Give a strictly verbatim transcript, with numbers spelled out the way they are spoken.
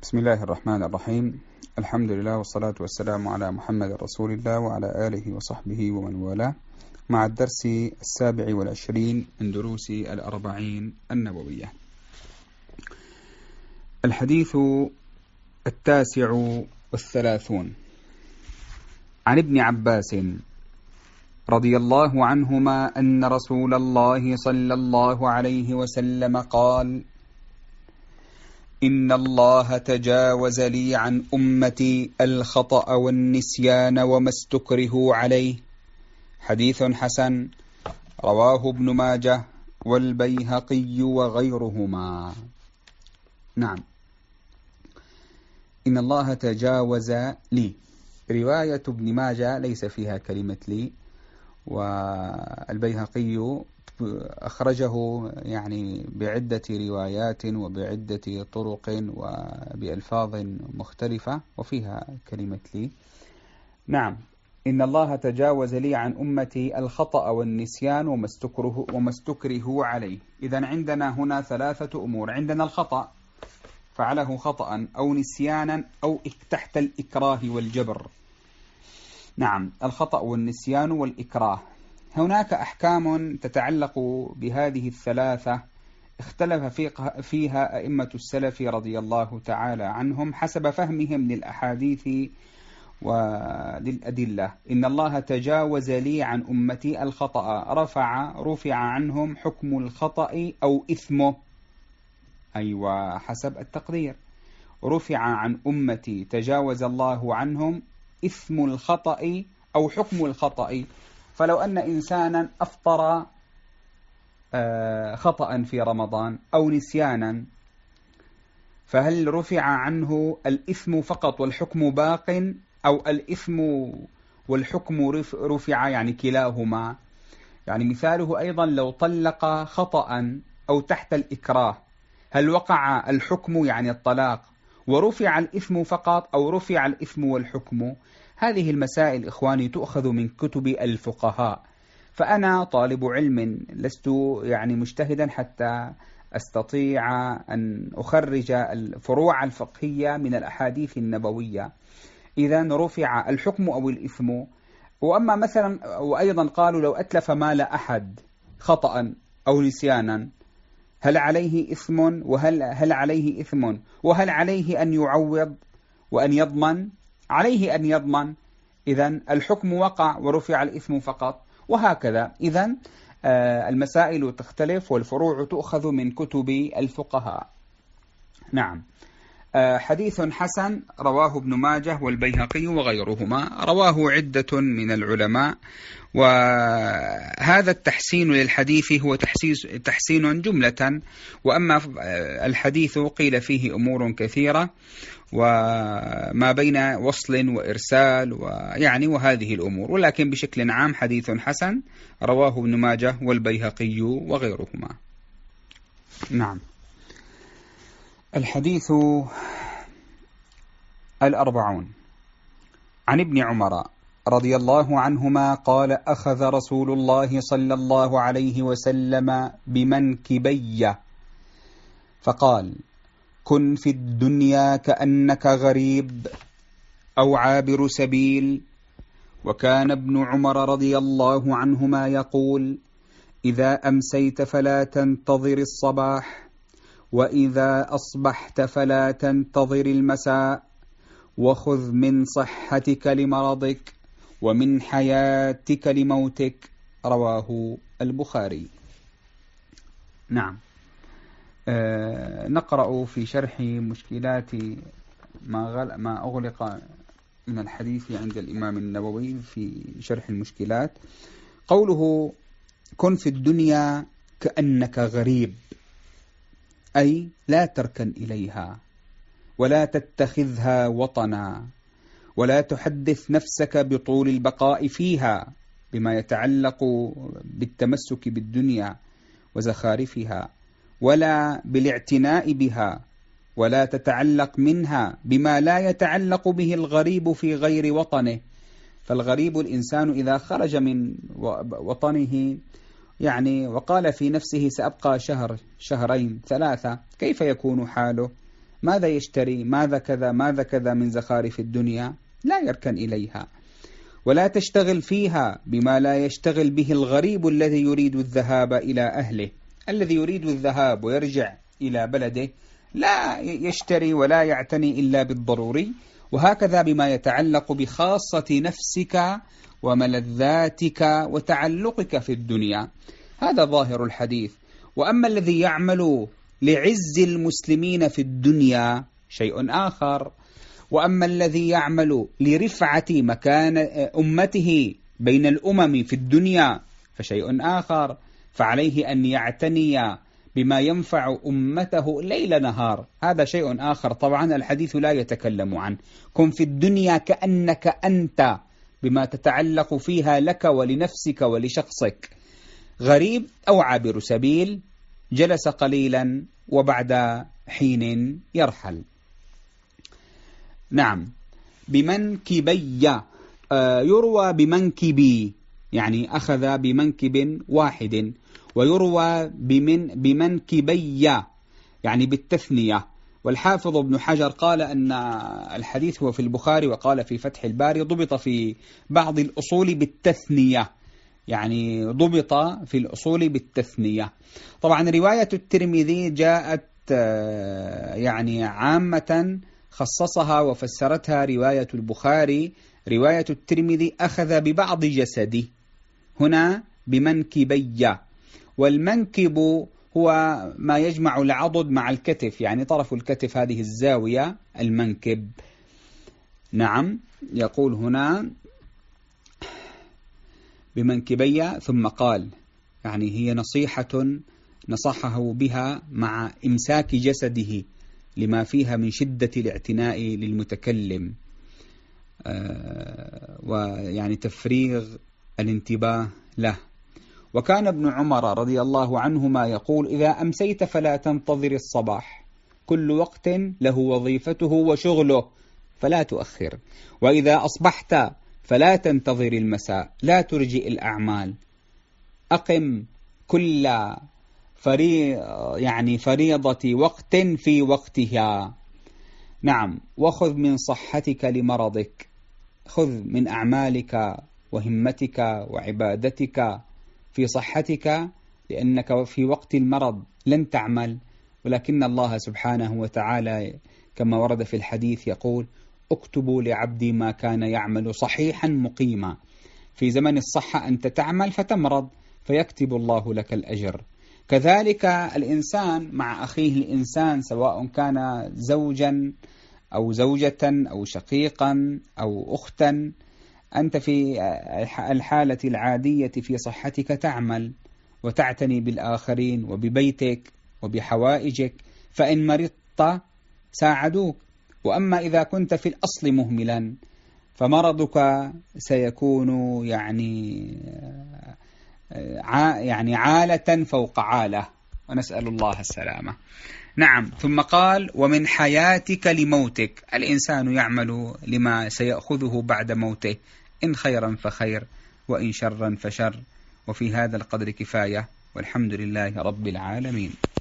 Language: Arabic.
بسم الله الرحمن الرحيم. الحمد لله والصلاة والسلام على محمد رسول الله وعلى آله وصحبه ومن والاه، مع الدرس السابع والعشرين من دروس الأربعين النووية. الحديث التاسع والثلاثون عن ابن عباس رضي الله عنهما أن رسول الله صلى الله عليه وسلم قال: إن الله تجاوز لي عن أمتي الخطأ والنسيان وما استكرهوا عليه. حديث حسن رواه ابن ماجه والبيهقي وغيرهما. نعم، إن الله تجاوز لي، رواية ابن ماجه ليس فيها كلمة لي، والبيهقي أخرجه يعني بعدة روايات وبعدة طرق وبألفاظ مختلفة وفيها كلمة لي. نعم، إن الله تجاوز لي عن أمتي الخطأ والنسيان وما استكره وما استكرهوا عليه. إذن عندنا هنا ثلاثة أمور: عندنا الخطأ، فعله خطأ أو نسيانا أو تحت الإكراه والجبر. نعم، الخطأ والنسيان والإكراه. هناك أحكام تتعلق بهذه الثلاثة اختلف فيها أئمة السلف رضي الله تعالى عنهم حسب فهمهم للأحاديث وللأدلة. إن الله تجاوز لي عن أمتي الخطأ، رفع رفع عنهم حكم الخطأ أو إثمه. أيوة، حسب التقدير رفع عن أمتي، تجاوز الله عنهم إثم الخطأ أو حكم الخطأ. فلو أن إنسانا أفطر خطأ في رمضان أو نسيانا، فهل رفع عنه الإثم فقط والحكم باق، أو الإثم والحكم رفع يعني كلاهما؟ يعني مثاله أيضا لو طلق خطأ أو تحت الإكراه، هل وقع الحكم يعني الطلاق ورفع الإثم فقط، أو رفع الإثم والحكم؟ هذه المسائل إخواني تؤخذ من كتب الفقهاء، فأنا طالب علم لست يعني مجتهدا حتى أستطيع أن أخرج الفروع الفقهية من الأحاديث النبوية. إذن رفع الحكم أو الإثم. وأما مثلا، وأيضا قالوا لو أتلف مال أحد خطأ أو نسيانا، هل عليه إثم وهل هل عليه إثم وهل عليه أن يعوض وأن يضمن؟ عليه أن يضمن. إذن الحكم وقع ورفع الإثم فقط، وهكذا. إذن المسائل تختلف والفروع تؤخذ من كتب الفقهاء. نعم. حديث حسن رواه ابن ماجه والبيهقي وغيرهما، رواه عدة من العلماء، وهذا التحسين للحديث هو تحسين جملة، وأما الحديث قيل فيه أمور كثيرة، وما بين وصل وإرسال ويعني وهذه الأمور، ولكن بشكل عام حديث حسن رواه ابن ماجه والبيهقي وغيرهما. نعم. الحديث الأربعون عن ابن عمر رضي الله عنهما قال: أخذ رسول الله صلى الله عليه وسلم بمنكبي فقال: كن في الدنيا كأنك غريب أو عابر سبيل. وكان ابن عمر رضي الله عنهما يقول: إذا أمسيت فلا تنتظر الصباح، وإذا أصبحت فلا تنتظر المساء، وخذ من صحتك لمرضك ومن حياتك لموتك. رواه البخاري. نعم. آه نقرأ في شرح مشكلات ما, غل ما أغلق من الحديث عند الإمام النووي في شرح المشكلات. قوله: كن في الدنيا كأنك غريب، أي لا تركن إليها ولا تتخذها وطنا، ولا تحدث نفسك بطول البقاء فيها بما يتعلق بالتمسك بالدنيا وزخارفها، ولا بالاعتناء بها، ولا تتعلق منها بما لا يتعلق به الغريب في غير وطنه. فالغريب الإنسان إذا خرج من وطنه يعني وقال في نفسه سأبقى شهر شهرين ثلاثة، كيف يكون حاله؟ ماذا يشتري، ماذا كذا ماذا كذا من زخارف الدنيا، لا يركن إليها. ولا تشتغل فيها بما لا يشتغل به الغريب الذي يريد الذهاب إلى أهله. الذي يريد الذهاب ويرجع إلى بلده لا يشتري ولا يعتني إلا بالضروري. وهكذا بما يتعلق بخاصة نفسك وملذاتك وتعلقك في الدنيا. هذا ظاهر الحديث. وأما الذي يعمل لعز المسلمين في الدنيا شيء آخر. وأما الذي يعمل لرفعة مكان أمته بين الأمم في الدنيا فشيء آخر. فعليه أن يعتني بما ينفع أمته ليل نهار، هذا شيء آخر. طبعا الحديث لا يتكلم عنه. كن في الدنيا كأنك أنت بما تتعلق فيها لك ولنفسك ولشخصك، غريب أو عابر سبيل، جلس قليلا وبعد حين يرحل. نعم. بمنكبي آه يروى بمنكبي، يعني أخذ بمنكب واحد، ويروى بمن بمنكبي يعني بالتثنية. والحافظ ابن حجر قال أن الحديث هو في البخاري، وقال في فتح الباري ضبط في بعض الأصول بالتثنية، يعني ضبط في الأصول بالتثنية. طبعا رواية الترمذي جاءت يعني عامة خصصها وفسرتها رواية البخاري. رواية الترمذي أخذ ببعض جسدي، هنا بمنكبي. والمنكب هو ما يجمع العضد مع الكتف، يعني طرف الكتف هذه الزاوية المنكب. نعم. يقول هنا بمنكبي، ثم قال يعني هي نصيحة نصحه بها مع إمساك جسده لما فيها من شدة الاعتناء للمتكلم آه ويعني تفريغ الانتباه له. وكان ابن عمر رضي الله عنهما يقول: إذا أمسيت فلا تنتظر الصباح، كل وقت له وظيفته وشغله فلا تؤخر. وإذا أصبحت فلا تنتظر المساء، لا ترجئ الأعمال، أقم كل فري يعني فريضة وقت في وقتها. نعم. وخذ من صحتك لمرضك، خذ من أعمالك وهمتك وعبادتك في صحتك، لأنك في وقت المرض لن تعمل، ولكن الله سبحانه وتعالى كما ورد في الحديث يقول: اكتبوا لعبدي ما كان يعمل صحيحا مقيما. في زمن الصحة أنت تعمل فتمرض فيكتب الله لك الأجر. كذلك الإنسان مع أخيه الإنسان، سواء كان زوجا أو زوجة أو شقيقا أو أختا، أنت في الحالة العادية في صحتك تعمل وتعتني بالآخرين وببيتك وبحوائجك، فإن مرضت ساعدوك. وأما إذا كنت في الأصل مهملا فمرضك سيكون يعني يعني عالة فوق عالة، ونسأل الله السلامة. نعم. ثم قال: ومن حياتك لموتك، الإنسان يعمل لما سيأخذه بعد موته، إن خيرا فخير وإن شرا فشر. وفي هذا القدر كفاية، والحمد لله رب العالمين.